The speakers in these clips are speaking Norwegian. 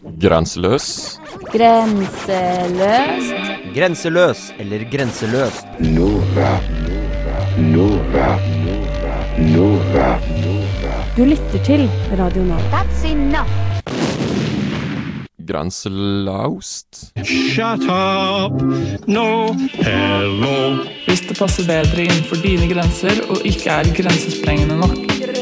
Grenseløs. Grenseløst. Grenseløs eller grenseløst. Du lytter til Radio Nova. That's enough. Grenselaust. Shut up! No, hello. Hvis det passer bedre innenfor dine grenser og ikke er grensesprengende nok.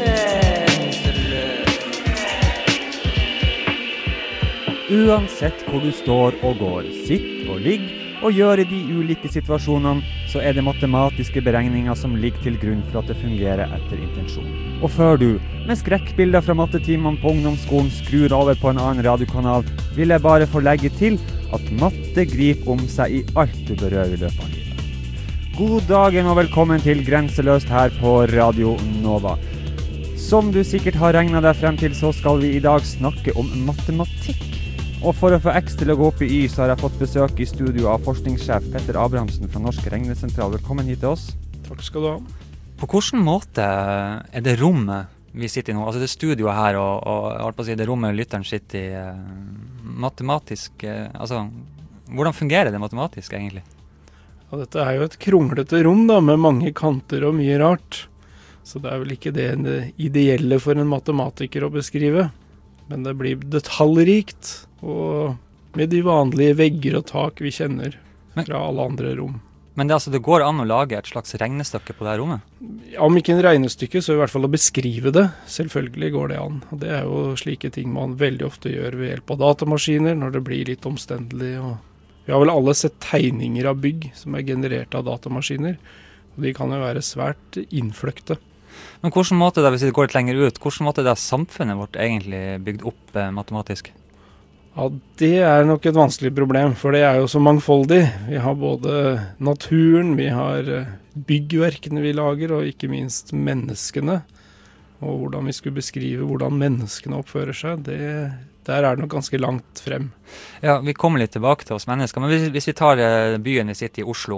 Uansett hvor du står og går, sitt og ligg og gjør i de ulike situasjonene, så er det matematiske beregninger som ligger til grunn for at det fungerer etter intensjon. Og før du, med skrekkbilder fra mattetimene på ungdomsskolen, skrur over på en annen radiokanal, vil jeg bare få legge til at matte griper om seg i alt du berører i løpet av livet. God dagen og velkommen til Grenseløst her på Radio Nova. Som du sikkert har regnet deg frem til, så skal vi i dag snakke om matematikk. Og for å få X til å gå opp i Y, så har jeg fått besøk i studio av forskningssjef Petter Abrahamsen fra Norsk Regnesentral. Velkommen hit til oss. Takk skal du ha. På hvilken måte er det rommet vi sitter i nå, altså det studioet her og jeg holdt på å si det rommet lytteren sitter i, matematisk, altså hvordan fungerer det matematisk egentlig? Ja, dette er jo et kronglete rom da, med mange kanter og mye rart. Så det er vel ikke det ideelle for en matematiker å beskrive. Men det blir detaljrikt, og med de vanlige vegger og tak vi kjenner fra alle andre rom. Men det går an å lage et slags regnestykke på det her rommet? Om ikke en regnestykke, så i hvert fall å beskrive det. Selvfølgelig går det an. Og det er jo slike ting man veldig ofte gjør ved hjelp av datamaskiner, når det blir litt omstendelig. Og vi har vel alle sett tegninger av bygg som er generert av datamaskiner, og de kan jo være svært innfløkte. Men hvordan måte da, hvis vi går litt lenger ut, hvordan måte da samfunnet vårt egentlig bygd opp matematisk? Ja, det er nok et vanskelig problem, for det er jo så mangfoldig. Vi har både naturen, vi har byggverkene vi lager, og ikke minst menneskene. Og hvordan vi skulle beskrive hvordan menneskene oppfører seg, der er det nok ganske langt frem. Ja, vi kommer litt tilbake til oss mennesker, men hvis vi tar byen vi sitter i Oslo,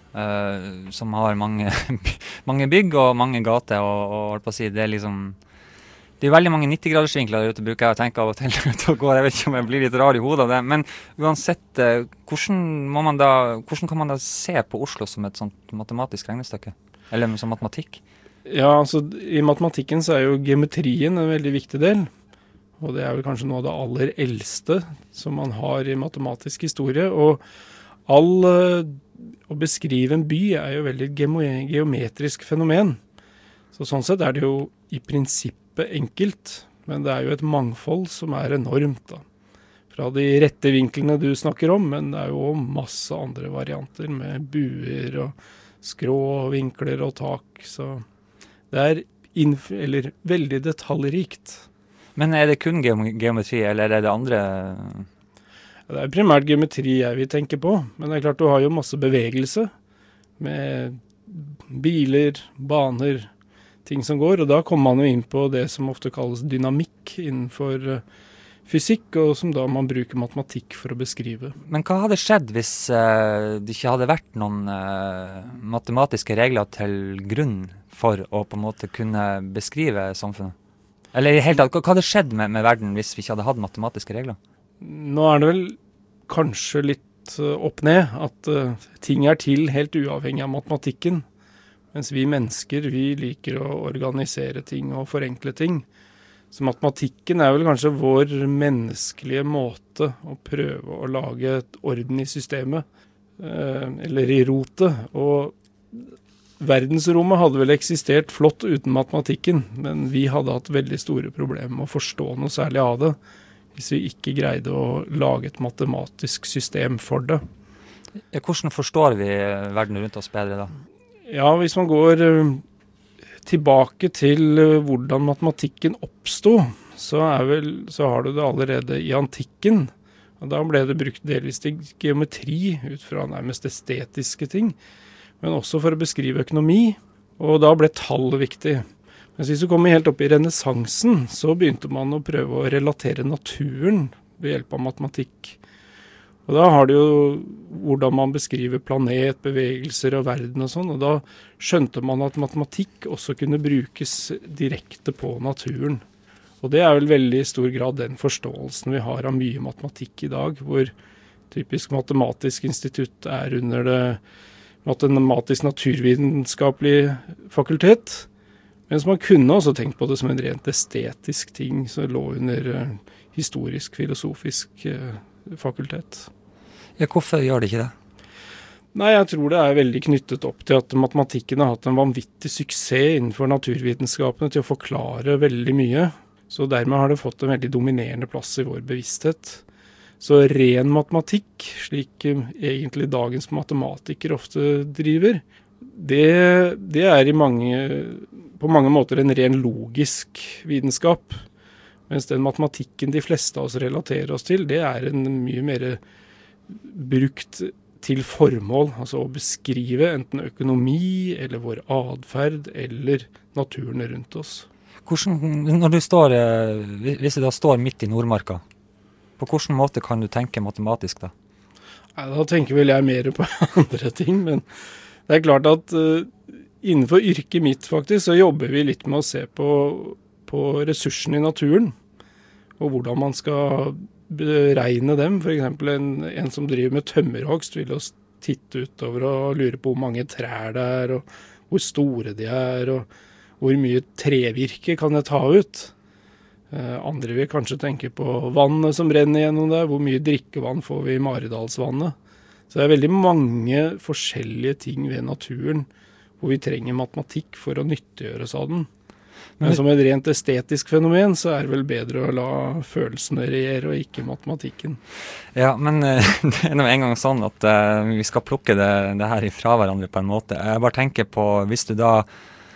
som har mange bygg og mange gater, og holdt på å si, det er liksom, det er veldig mange 90-gradersvinkler der ute, bruker jeg å tenke av og til ut og går. Jeg vet ikke om jeg blir litt rar i hodet av det, men uansett, hvordan kan man da se på Oslo som et sånt matematisk regnestykke? Eller som matematikk? Ja, altså i matematikken så er jo geometrien en veldig viktig del, og det er vel kanskje noe av det aller eldste som man har i matematisk historie, og å beskrive en by er jo veldig geometrisk fenomen. Så sånn sett er det jo i prinsippet enkelt, men det er jo et mangfold som er enormt da. Fra de rette vinklene du snakker om, men det er jo masse andre varianter med buer og skrå og vinkler og tak. Så det er veldig detaljrikt. Men er det kun geometri, eller er det andre? Det er primært geometri jeg vil tenke på, men det er klart du har jo masse bevegelse med biler, baner, ting som går, og da kommer man jo inn på det som ofte kalles dynamikk innenfor fysikk, og som da man bruker matematikk for å beskrive. Men hva hadde skjedd hvis det ikke hadde vært noen matematiske regler til grunn for å på en måte kunne beskrive samfunnet? Eller i hele tatt, hva hadde skjedd med verden hvis vi ikke hadde hatt matematiske regler? Nå er det vel kanskje litt opp ned at ting er til helt uavhengig av matematikken, mens vi mennesker, vi liker å organisere ting og forenkle ting. Så matematikken er vel kanskje vår menneskelige måte å prøve å lage et orden i systemet, eller i rotet. Og verdensrommet hadde vel eksistert flott uten matematikken, men vi hadde hatt veldig store problemer med å forstå noe særlig av det, hvis vi ikke greide å lage et matematisk system for det. Hvordan forstår vi verden rundt oss bedre da? Ja, hvis man går tilbake til hvordan matematikken oppstod, så har du det allerede i antikken. Og da ble det brukt delvis til geometri ut fra nærmest estetiske ting, men også for å beskrive økonomi, og da ble tall viktig. Men hvis du kommer helt opp i renessansen, så begynte man å prøve å relatere naturen ved hjelp av matematikk. Og da har det jo hvordan man beskriver planet, bevegelser og verden og sånn, og da skjønte man at matematikk også kunne brukes direkte på naturen. Og det vel veldig i stor grad den forståelsen vi har av mye matematikk i dag, hvor typisk matematisk institutt under det matematisk-naturvitenskapelige fakultet, mens man kunne også tenkt på det som en rent estetisk ting som lå under historisk-filosofisk fakultet. Ja, hvorfor gjør det ikke det? Nei, jeg tror det veldig knyttet opp til at matematikken har hatt en vanvittig suksess innenfor naturvitenskapene til å forklare veldig mye. Så dermed har det fått en veldig dominerende plass i vår bevissthet. Så ren matematikk, slik egentlig dagens matematikere ofte driver, det på mange måter en ren logisk vitenskap. Mens den matematikken de fleste av oss relaterer oss til, det en mye mer brukt til formål, altså å beskrive enten økonomi eller vår adferd eller naturen rundt oss. Hvis du da står midt i Nordmarka, på hvilken måte kan du tenke matematisk da? Nei, da tenker vel jeg mer på andre ting, men det klart at innenfor yrket mitt faktisk, så jobber vi litt med å se på ressursene i naturen, og hvordan man skal beregne dem. For eksempel en som driver med tømmerhogst vil jo titte utover og lure på hvor mange trær det og hvor store de og hvor mye trevirke kan jeg ta ut. Andre vil kanskje tenke på vannet som renner gjennom der, hvor mye drikkevann får vi i Maridalsvannet. Så det veldig mange forskjellige ting ved naturen hvor vi trenger matematikk for å nyttiggjøre oss av den. Men som et rent estetisk fenomen så det vel bedre å la følelsene regjere og ikke matematikken. Ja, men det nå en gang sånn at vi skal plukke det her ifra hverandre på en måte. Jeg bare tenker på, hvis du da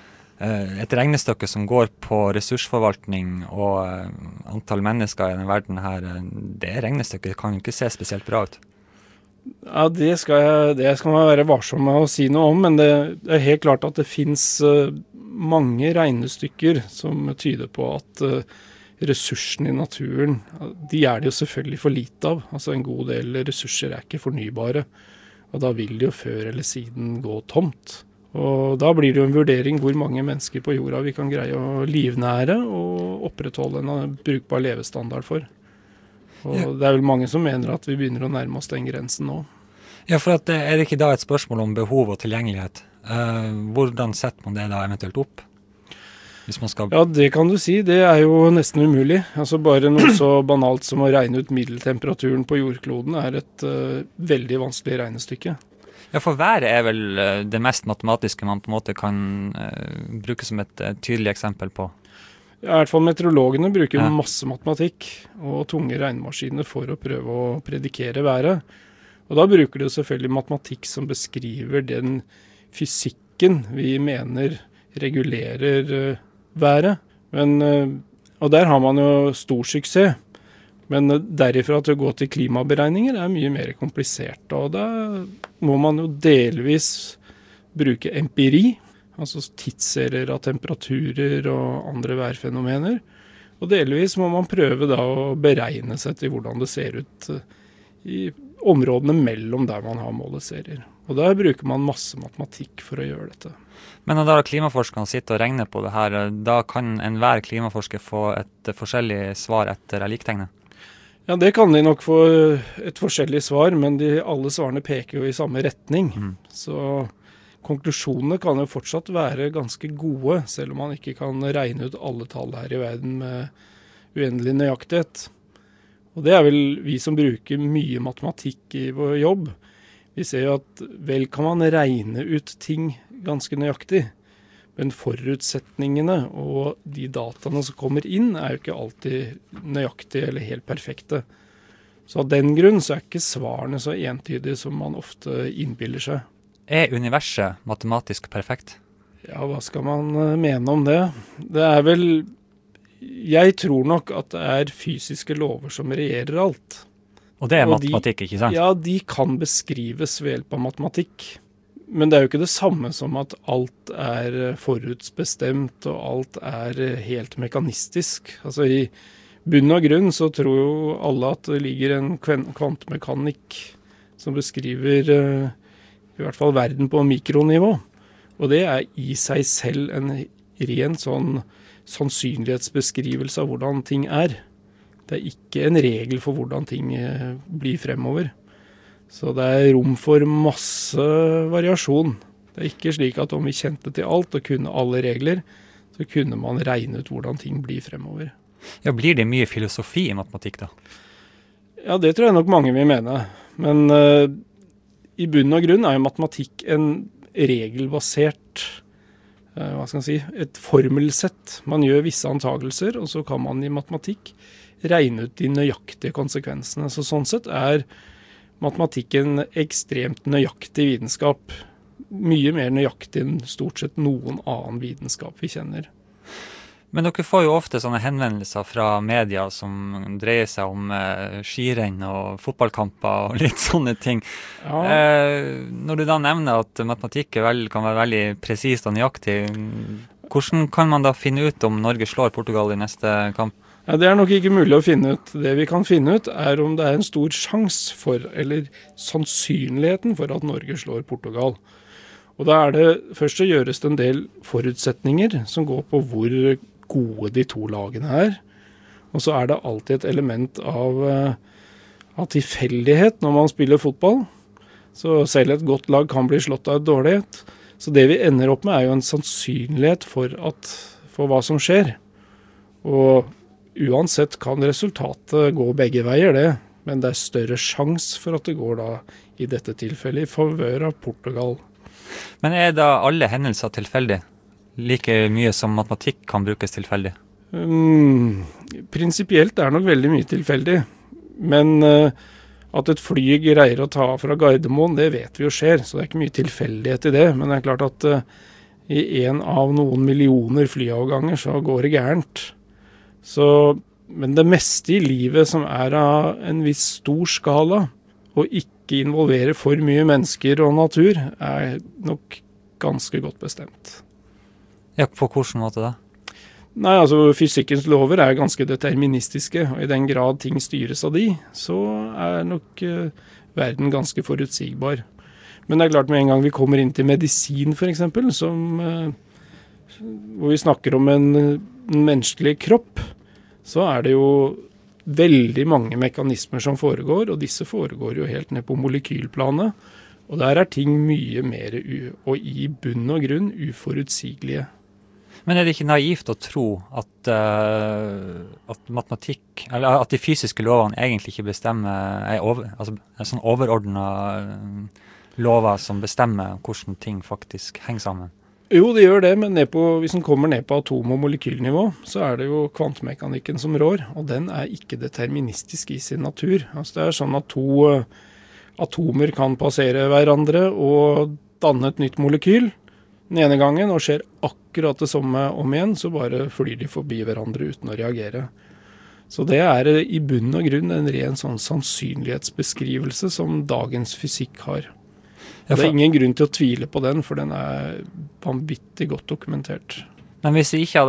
et regnestykke som går på ressursforvaltning og antall mennesker i denne verden her, det regnestykket kan jo ikke se spesielt bra ut. Ja, det skal man være varsom med å si noe om, men det helt klart at det finnes mange regnestykker som tyder på at ressursene i naturen, de det jo selvfølgelig for lite av. Altså en god del ressurser ikke fornybare, og da vil det jo før eller siden gå tomt. Og da blir det jo en vurdering hvor mange mennesker på jorda vi kan greie å livnære og opprettholde en brukbar levestandard for. Og det vel mange som mener at vi begynner å nærme oss den grensen nå. Ja, for det ikke da et spørsmål om behov og tilgjengelighet? Hvordan setter man det da eventuelt opp? Hvis man skal... Ja, det kan du si. Det jo nesten umulig. Altså bare noe så banalt som å regne ut middeltemperaturen på jordkloden et veldig vanskelig regnestykke. Ja, for været vel det mest matematiske man på en måte kan bruke som et tydelig eksempel på. Ja, i hvert fall meteorologene bruker masse matematikk og tunge regnemaskiner for å prøve å predikere været. Og da bruker de jo selvfølgelig matematikk som beskriver den fysikken vi mener regulerer været. Og der har man jo stor suksess. Men derifra til å gå til klimaberegninger mye mer komplisert. Og da må man jo delvis bruke empiri, altså tidsserier av temperaturer og andre værfenomener. Og delvis må man prøve da å beregne seg til hvordan det ser ut i områdene mellom der man har måleserier. Og da bruker man masse matematikk for å gjøre dette. Men når da klimaforskerne sitter og regner på det her, da kan enhver klimaforsker få et forskjellig svar etter liktegnet? Ja, det kan de nok få et forskjellig svar, men alle svarene peker jo i samme retning. Så konklusjonene kan jo fortsatt være ganske gode, selv om man ikke kan regne ut alle tall her i verden med uendelig nøyaktighet. Og det vel vi som bruker mye matematikk i vår jobb. Vi ser jo at vel kan man regne ut ting ganske nøyaktig, men forutsetningene og de dataene som kommer inn jo ikke alltid nøyaktige eller helt perfekte. Så av den grunn så ikke svarene så entydige som man ofte innbiller seg. Universet matematisk perfekt? Ja, hva skal man mene om det? Det vel... Jeg tror nok at det fysiske lover som regjerer alt. Og det matematikk, ikke sant? Ja, de kan beskrives ved hjelp av matematikk. Men det jo ikke det samme som at alt forutsbestemt, og alt helt mekanistisk. Altså i bunn og grunn så tror jo alle at det ligger en kvantemekanikk som beskriver i hvert fall verden på mikronivå. Og det i seg selv en ren sånn sannsynlighetsbeskrivelse av hvordan ting er. Det er ikke en regel for hvordan ting blir fremover. Så det er rom for masse variasjon. Det er ikke slik at om vi kjente til alt og kunne alle regler, så kunne man regne ut hvordan ting blir fremover. Ja, blir det mye filosofi i matematikk da? Ja, det tror jeg nok mange vil mene. Men i bunn og grunn er jo matematikk en regelbasert, hva skal man si, et formelsett. Man gjør visse antagelser, og så kan man i matematikk regne ut de nøyaktige konsekvensene. Så sånn sett er matematikken ekstremt nøyaktig vitenskap. Mye mer nøyaktig enn stort sett noen annen vitenskap vi kjenner. Men dere får jo ofte sånne henvendelser fra media som dreier seg om skirenn og fotballkamper og litt sånne ting. Ja. Når du da nevner at matematikk kan være veldig presist og nøyaktig, hvordan kan man da finne ut om Norge slår Portugal i neste kamp? Ja, det er nok ikke mulig å finne ut. Det vi kan finne ut er om det er en stor sjanse for, eller sannsynligheten for at Norge slår Portugal. Og da er det først å gjøres en del forutsetninger som går på hvor gode de to lagene er. Og så er det alltid et element av tilfeldighet når man spiller fotball. Så selv et godt lag kan bli slått av et dårlig et. Så det vi ender opp med er jo en sannsynlighet for hva som skjer. Og uansett kan resultatet gå begge veier det, men det er større sjans for at det går da i dette tilfellet i favør av Portugal. Men er da alle hendelser tilfeldig? Like mye som matematikk kan brukes tilfeldig? Prinsipielt er nok veldig mye tilfeldig, men at et fly greier å ta fra Gardermoen, det vet vi jo skjer, så det er ikke mye tilfeldighet i det. Men det er klart at i en av noen millioner flyavganger så går det gærent. Men det meste i livet som er av en viss stor skala, og ikke involverer for mye mennesker og natur, er nok ganske godt bestemt. Ja, på hvilken måte da? Nei, altså fysikkens lover er ganske deterministiske, og i den grad ting styres av de, så er nok verden ganske forutsigbar. Men det er klart med en gang vi kommer inn til medisin for eksempel, hvor vi snakker om en menneskelig kropp, så er det jo veldig mange mekanismer som foregår, og disse foregår jo helt ned på molekylplanet. Og der er ting mye mer og i bunn og grunn uforutsigelige. Men er det ikke naivt å tro at matematikk, eller at de fysiske lovene egentlig ikke bestemmer, er sånn overordnet lover som bestemmer hvordan ting faktisk henger sammen? Jo, det gjør det, men hvis den kommer ned på atom- og molekylnivå, så er det jo kvantemekanikken som rår, og den er ikke deterministisk i sin natur. Altså det er sånn at to atomer kan passere hverandre og danne et nytt molekyl den ene gangen, og skjer akkurat det samme om igjen, så bare flyr de forbi hverandre uten å reagere. Så det er i bunn og grunn en ren sånn sannsynlighetsbeskrivelse som dagens fysikk har. Det er ingen grunn til å tvile på den, for den er vanvittig godt dokumentert. Men hvis ikke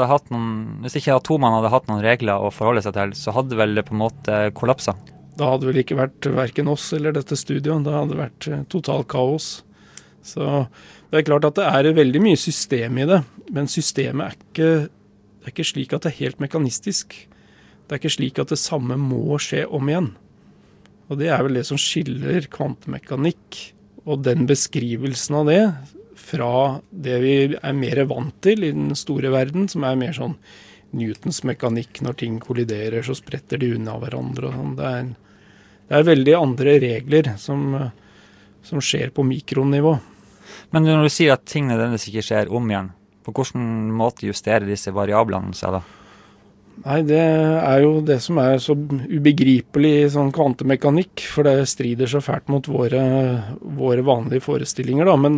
atomene hadde hatt noen regler å forholde seg til, så hadde vel det på en måte kollapset? Da hadde vel ikke vært hverken oss eller dette studioet, da hadde det vært total kaos. Så det er klart at det er veldig mye system i det, men systemet er ikke slik at det er helt mekanistisk. Det er ikke slik at det samme må skje om igjen. Og det er vel det som skiller kvantemekanikk og den beskrivelsen av det fra det vi er mer vant til i den store verden, som er mer sånn Newtons mekanikk. Når ting kolliderer, så spretter de unna hverandre. Og sånn. Det er veldig andre regler som skjer på mikronivå. Men når du sier at ting nødvendigvis ikke skjer om igjen, på hvilken måte justerer disse variablene seg da? Nei, det er jo det som er så ubegripelig i sånn kvantemekanikk, for det strider så fælt mot våre vanlige forestillinger da. Men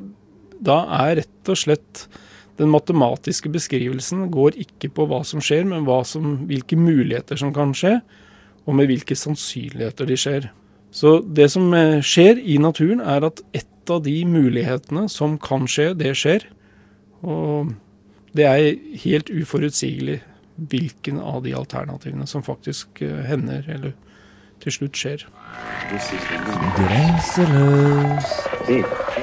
da er rett og slett den matematiske beskrivelsen går ikke på hva som skjer, men hvilke muligheter som kan skje, og med hvilke sannsynligheter de skjer. Så det som skjer i naturen er at ett av de mulighetene som kan skje, det skjer. Og det er helt uforutsigelig hvilken av de alternativene som faktisk hender, eller til slutt skjer. Grenseløs.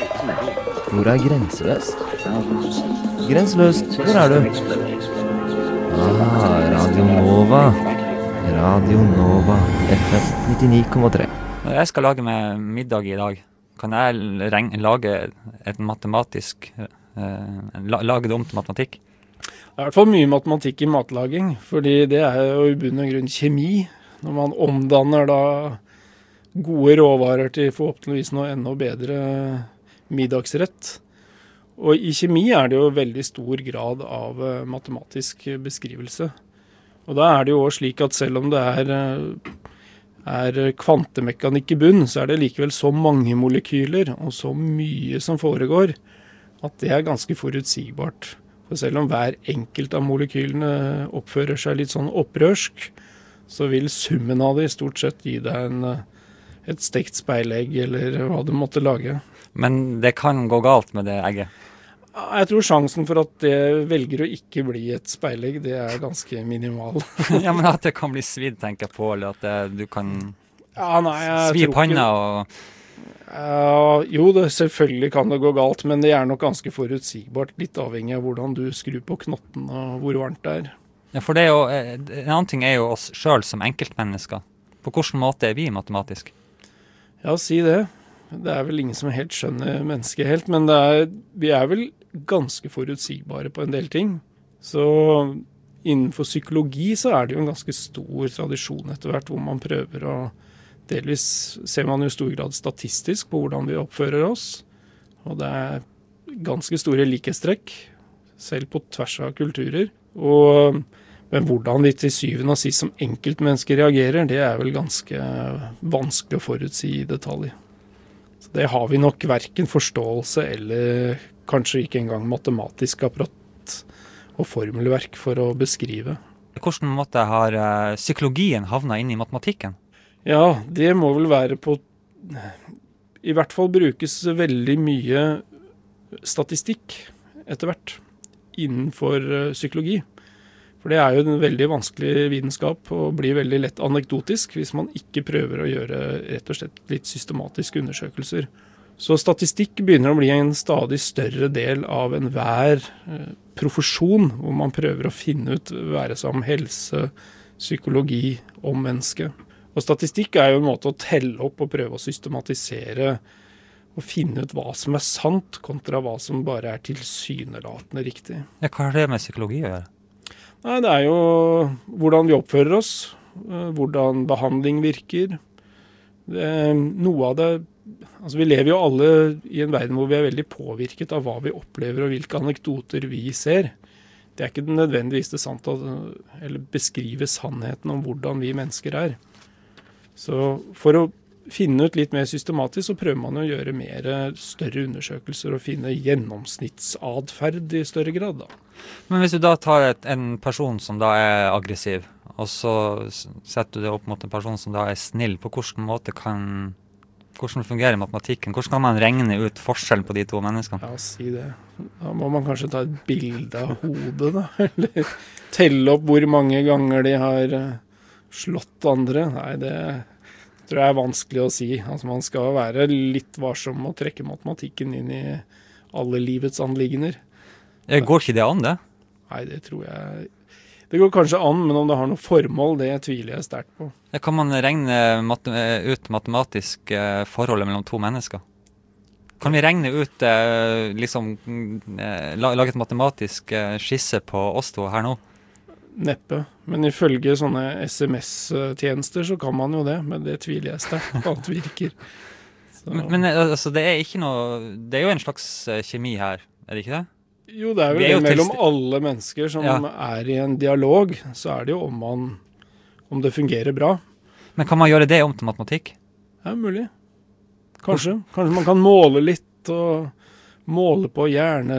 Hvor er grenseløst? Grenseløst, hvor er du? Radio Nova. Radio Nova. FM 99,3. Når jeg skal lage meg middag i dag, kan jeg lage et matematisk, lage det om til matematikk? Det er i hvert fall mye matematikk i matlaging, fordi det er jo i bunn og grunn kjemi. Når man omdanner da gode råvarer til forhåpentligvis noe enda bedre middagsrett. Og i kjemi er det jo veldig stor grad av matematisk beskrivelse. Og da er det jo også slik at selv om det er kvantemekanikk i bunn, så er det likevel så mange molekyler og så mye som foregår, at det er ganske forutsigbart. For selv om hver enkelt av molekylene oppfører seg litt sånn opprørsk, så vil summen av det i stort sett gi deg et stekt speilegg eller hva du måtte lage. Men det kan gå galt med det egget? Jeg tror sjansen for at det velger å ikke bli et speilegg, det er ganske minimal. Ja, men at det kan bli svidd, tenker jeg på, eller at du kan svi panna og... Jo, selvfølgelig kan det gå galt, men det er nok ganske forutsigbart, litt avhengig av hvordan du skrur på knotten og hvor varmt det er. Ja, for det er jo, en annen ting er jo oss selv som enkeltmennesker. På hvilken måte er vi matematisk? Ja, si det. Det er vel ingen som helt skjønner mennesket helt, men vi er vel ganske forutsigbare på en del ting. Så innenfor psykologi så er det jo en ganske stor tradisjon etter hvert, hvor man prøver å delvis ser man jo i stor grad statistisk på hvordan vi oppfører oss. Og det er ganske store likhetstrekk, selv på tvers av kulturer. Men hvordan vi til syvende og sist som enkeltmennesker reagerer, det er vel ganske vanskelig å forutsi i detalj. Så det har vi nok hverken forståelse eller kanskje ikke engang matematisk apparat og formelverk for å beskrive. Hvordan måte har psykologien havnet inn i matematikken? Ja, det må vel være på... I hvert fall brukes veldig mye statistikk etter hvert innenfor psykologi. For det er jo en veldig vanskelig vitenskap og blir veldig lett anekdotisk hvis man ikke prøver å gjøre rett og slett litt systematiske undersøkelser. Så statistikk begynner å bli en stadig større del av enhver profesjon, hvor man prøver å finne ut, være seg om helse, psykologi, om mennesket. Og statistikk er jo en måte å telle opp og prøve å systematisere og finne ut hva som er sant, kontra hva som bare er tilsynelatende riktig. Ja, hva har det med psykologi å gjøre? Nei, det er jo hvordan vi oppfører oss, hvordan behandling virker. Noe av det, altså vi lever jo alle i en verden hvor vi er veldig påvirket av hva vi opplever og hvilke anekdoter vi ser. Det er ikke nødvendigvis det sant eller beskrive sannheten om hvordan vi mennesker er. Så for å finne ut litt mer systematisk, så prøver man å gjøre større undersøkelser og finne gjennomsnittsatferd i større grad da. Men hvis du da tar en person som da er aggressiv, og så setter du det opp mot en person som da er snill, på hvilken måte hvordan fungerer matematikken? Hvordan kan man regne ut forskjellen på de to menneskene? Ja, si det. Da må man kanskje ta et bilde av hodet da, eller telle opp hvor mange ganger de har slått andre. Nei, det tror jeg er vanskelig å si. Altså, man skal være litt varsom og trekke matematikken inn i alle livets anliggender. Går ikke det an, det? Nei, det tror jeg... Det går kanskje an, men om det har noe formål, det tviler jeg sterkt på. Kan man regne ut matematisk forholdet mellom to mennesker? Kan vi regne ut, lage et matematisk skisse på oss to her nå? Neppe, men ifølge sånne SMS-tjenester så kan man jo det, men det tviler jeg sterkt på at virker. Men altså, det er ikke noe, det er jo en slags kjemi her, er det ikke det? Jo, det er vel det mellom alle mennesker som er i en dialog, så er det jo om det fungerer bra. Men kan man gjøre det om til matematikk? Ja, mulig. Kanskje man kan måle litt og måle på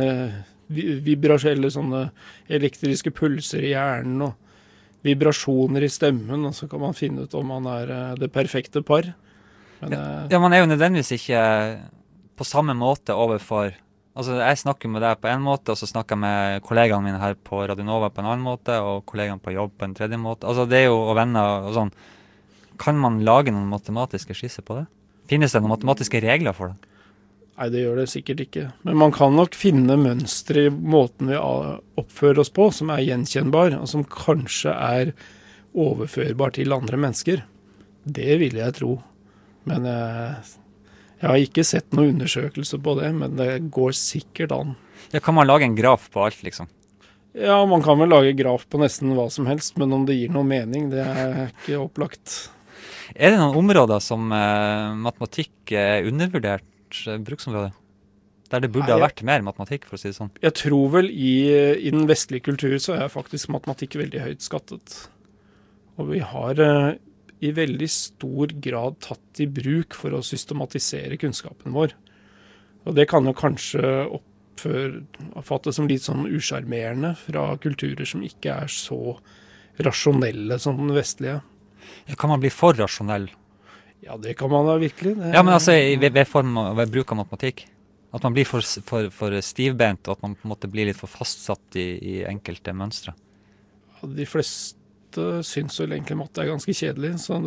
eller sånne elektriske pulser i hjernen og vibrasjoner i stemmen, og så kan man finne ut om man er det perfekte par. Men, man er jo nødvendigvis ikke på samme måte overfor... Altså, jeg snakker med deg på en måte, og så snakker jeg med kollegaene mine her på Radio Nova på en annen måte, og kollegaene på jobb på en tredje måte. Altså, det er jo og venner og sånn. Kan man lage noen matematiske skisser på det? Finnes det noen matematiske regler for det? Nei, det gjør det sikkert ikke. Men man kan nok finne mønstre i måten vi oppfører oss på, som gjenkjennbar, og som kanskje overførbar til andre mennesker. Det vil jeg tro. Men jeg har ikke sett noen undersøkelse på det, men det går sikkert an. Ja, kan man lage en graf på alt, liksom? Ja, man kan vel lage graf på nesten hva som helst, men om det gir noe mening, det ikke opplagt. Er det noen områder som matematikk undervurdert bruksområde? Der det burde ha vært mer matematikk, for å si det sånn? Jeg tror vel i den vestlige kultur så faktisk matematikk veldig høyt skattet. Og vi har i veldig stor grad tatt i bruk for å systematisere kunnskapen vår. Og det kan jo kanskje oppfattes som litt sånn usjarmerende fra kulturer som ikke så rasjonelle som den vestlige. Ja, kan man bli for rasjonell? Ja, det kan man da virkelig. Ja, men altså ved bruk av matematikk? At man blir for stivbent, og at man på en måte blir litt for fastsatt i enkelte mønstre? Ja, de fleste syns vel egentlig matte ganske kjedelig, så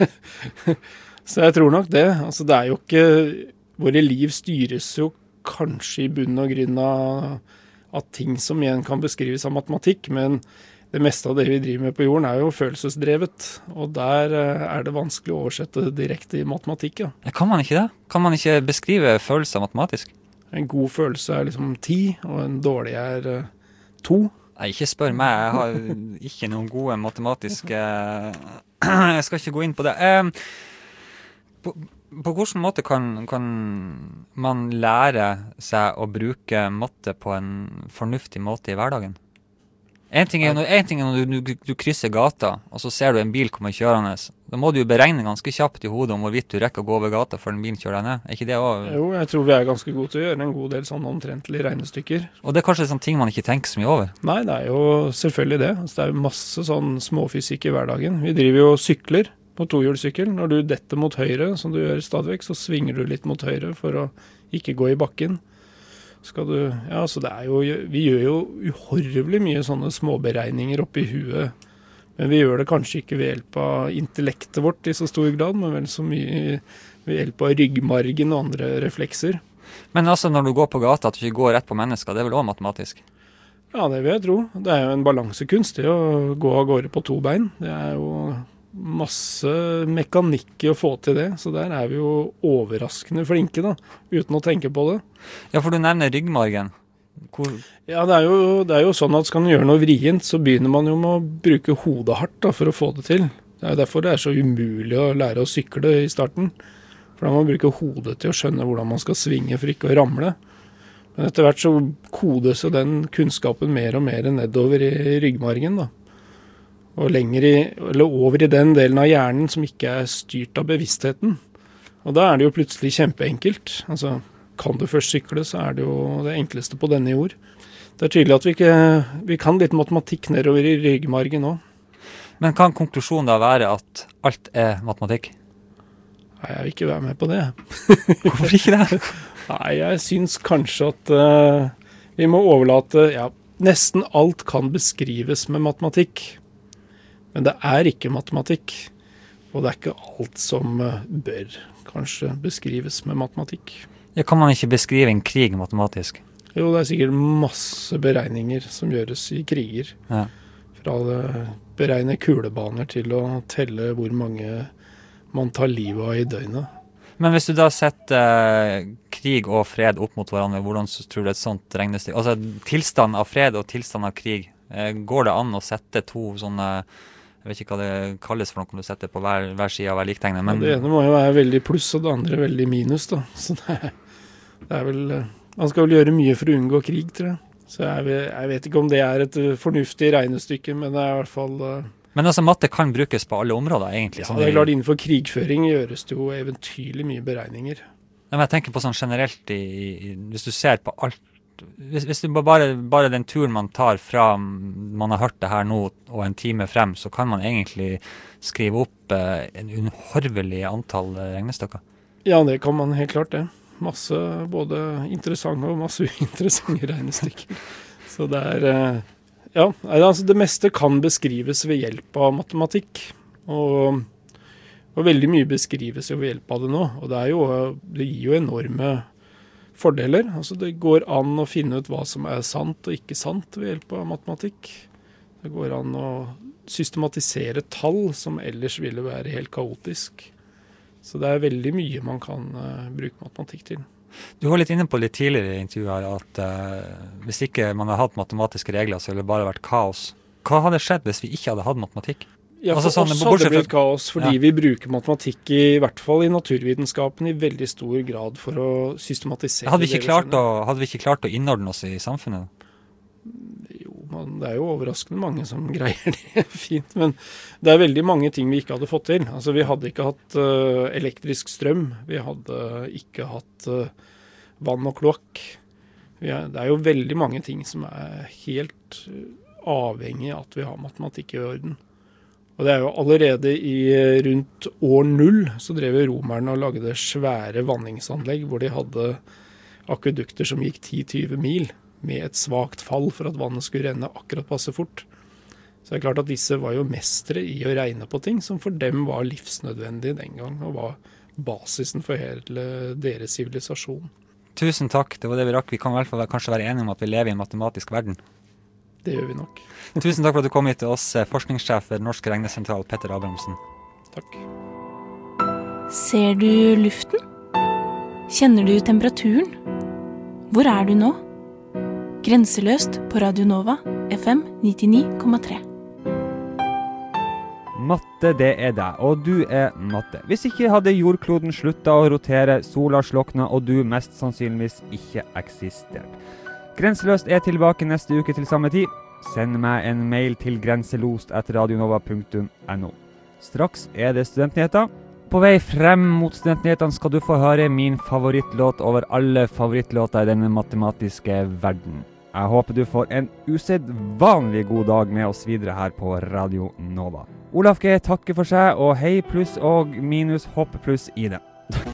jeg tror nok det. Altså, det jo ikke, våre liv styres jo kanskje i bunn og grunn av ting som igjen kan beskrives av matematikk, men det meste av det vi driver med på jorden jo følelsesdrevet, og der det vanskelig å oversette direkte i matematikk. Ja. Kan man ikke det? Kan man ikke beskrive følelser matematisk? En god følelse liksom 10, og en dårlig 2. Nei, ikke spør meg, jeg har ikke noen gode matematiske jeg skal ikke gå inn på det. På hvilken måte kan man lære seg å bruke matte på en fornuftig måte i hverdagen? En ting når du krysser gata, og så ser du en bil komme kjørende. Da må du jo beregne ganske kjapt i hodet om hvorvidt du rekker å gå over gata før den bilen kjører deg ned. Ikke det også? Jo, jeg tror vi ganske gode til å gjøre en god del sånne omtrentlige regnestykker. Og det kanskje sånne ting man ikke tenker så mye over? Nei, det jo selvfølgelig det. Altså, det jo masse sånn småfysikk i hverdagen. Vi driver jo sykler på tohjulssykkel. Når du detter mot høyre, som du gjør stadigvæk, så svinger du litt mot høyre for å ikke gå i bakken. Så vi gjør jo uhorvelig mye sånne småberegninger oppi huet, men vi gjør det kanskje ikke ved hjelp av intellektet vårt i så stor grad, men vel så mye ved hjelp av ryggmargen og andre reflekser. Men altså når du går på gata, at du ikke går rett på mennesker, det vel også matematisk? Ja, det vil jeg tro. Det jo en balansekunst, det å gå av gårde på 2 bein. Det jo masse mekanikk i å få til det, så der vi jo overraskende flinke da, uten å tenke på det. Ja, for du nevner ryggmargen. Ja, det jo sånn at skal man gjøre noe vrient, så begynner man jo med å bruke hodet hardt da, for å få det til. Det jo derfor det så umulig å lære å sykle i starten, for da må man bruke hodet til å skjønne hvordan man skal svinge for ikke å ramle. Men etter hvert så kodes jo den kunnskapen mer og mer nedover i ryggmargen da. Og over i den delen av hjernen som ikke styrt av bevisstheten. Og da det jo plutselig kjempeenkelt. Altså, kan du først sykle, så det jo det enkleste på denne jord. Det tydelig at vi kan litt matematikk nedover i ryggmargen også. Men kan konklusjonen da være at alt matematikk? Nei, jeg vil ikke være med på det. Hvorfor ikke det? Nei, jeg synes kanskje at vi må overlate, nesten alt kan beskrives med matematikk. Men det ikke matematikk, og det ikke alt som bør kanskje beskrives med matematikk. Ja, kan man ikke beskrive en krig matematisk? Jo, det sikkert masse beregninger som gjøres i kriger. Ja. Fra å beregne kulebaner til å telle hvor mange man tar livet av i døgnet. Men hvis du da setter krig og fred opp mot hverandre, hvordan tror du et sånt regnestykke? Altså tilstand av fred og tilstand av krig, går det an å sette to sånne... Jeg vet ikke hva det kalles for noe om du setter på hver side av hver liktegnet. Men... Ja, det ene må jo være veldig pluss, og det andre veldig minus. Da. Så det vel... Man skal vel gjøre mye for å unngå krig, tror jeg. Så jeg vet ikke om det et fornuftig regnestykke, men det i hvert fall... Men altså, matte kan brukes på alle områder, egentlig? Ja, det klart innenfor krigføring gjøres det jo eventyrlig mye beregninger. Ja, men jeg tenker på sånn generelt, hvis du ser på alt, hvis du bare den turen man tar fra man har hørt det her nå og en time frem, så kan man egentlig skrive opp en uhorvelig antall regnestykker. Ja, det kan man helt klart det. Masse både interessante og masse uinteressante regnestykker. Så det altså det meste kan beskrives ved hjelp av matematikk, og veldig mye beskrives ved hjelp av det nå, og det gir jo enorme fordeler. Altså det går an å finne ut hva som er sant og ikke sant ved hjelp av matematikk. Det går an å systematisere tall som ellers ville være helt kaotisk. Så det er veldig mye man kan bruke matematikk til. Du var litt inne på litt tidligere i intervjuet her at hvis ikke man hadde hatt matematiske regler, så ville det bare vært kaos. Hva hadde skjedd hvis vi ikke hadde hatt matematikk? Ja, for oss hadde det blitt kaos, fordi vi bruker matematikk i hvert fall i naturvitenskapen i veldig stor grad for å systematisere. Hadde vi ikke klart å innordne oss i samfunnet? Jo, det er jo overraskende mange som greier det fint, men det er veldig mange ting vi ikke hadde fått til. Altså, vi hadde ikke hatt elektrisk strøm, vi hadde ikke hatt vann og kloakk. Det er jo veldig mange ting som er helt avhengig av at vi har matematikk i orden. Og det er jo allerede i rundt år 0 så drev romerne og lagde svære vanningsanlegg hvor de hadde akvedukter som gikk 10-20 mil med et svagt fall for at vannet skulle renne akkurat passe fort. Så det er klart at disse var jo mestre i å regne på ting som for dem var livsnødvendig den gang, og var basisen for hele deres sivilisasjon. Tusen takk, det var det vi rakk. Vi kan i hvert fall kanskje være enige om at vi lever i en matematisk verden. Det gjør vi nok. Tusen takk for at du kom hit til oss, forskningssjef ved Norsk Regnesentral, Petter Abrahamsen. Takk. Ser du luften? Kjenner du temperaturen? Hvor er du nå? Grenseløst på Radio Nova, FM 99,3. Matte, det er deg, og du er matte. Hvis ikke hadde jordkloden sluttet å rotere, sola slokna, og du mest sannsynligvis ikke eksistert. Grenseløst er tilbake neste uke til samme tid. Send meg en mail til grenselost@radionova.no. Straks er det studentnyheter. På vei frem mot studentnyhetene skal du få høre min favorittlåt over alle favorittlåter i denne matematiske verden. Jeg håper du får en usedvanlig god dag med oss videre her på Radio Nova. Olaf G takker for seg, og hei pluss og minus hopp pluss i det.